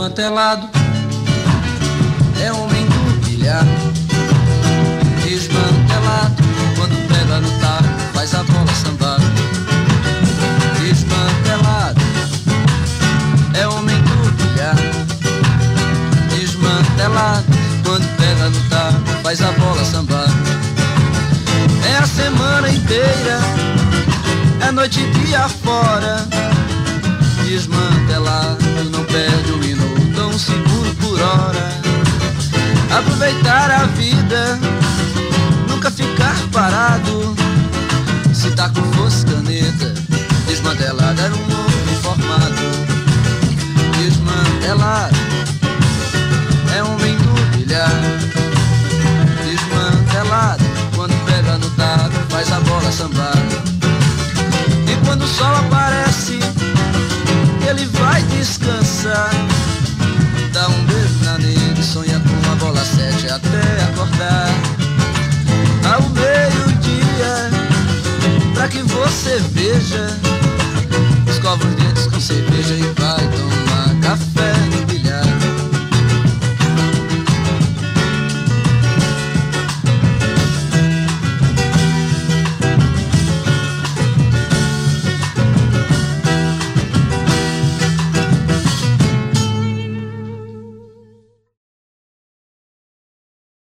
desmantelado, é homem do bilhar. Desmantelado, quando pega no taco, faz a bola sambar. Desmantelado, é homem do bilhar. Desmantelado, quando pega no taco, faz a bola sambar. É a semana inteira, é noite e dia fora. Desmantelado, não perde um minuto, um segundo por hora. Aproveitar a vida, nunca ficar parado. Se tá com fosse caneta, desmantelado era um novo formato. Desmantelado, é homem do bilhar. Desmantelado, quando pega no taco, faz a bola sambar. E quando o sol aparece, ele vai descansar. Dá um beijo na nega e sonha com a bola 7 até acordar. Ao meio-dia, pra que você veja, escova os dentes com cerveja e vai tomar.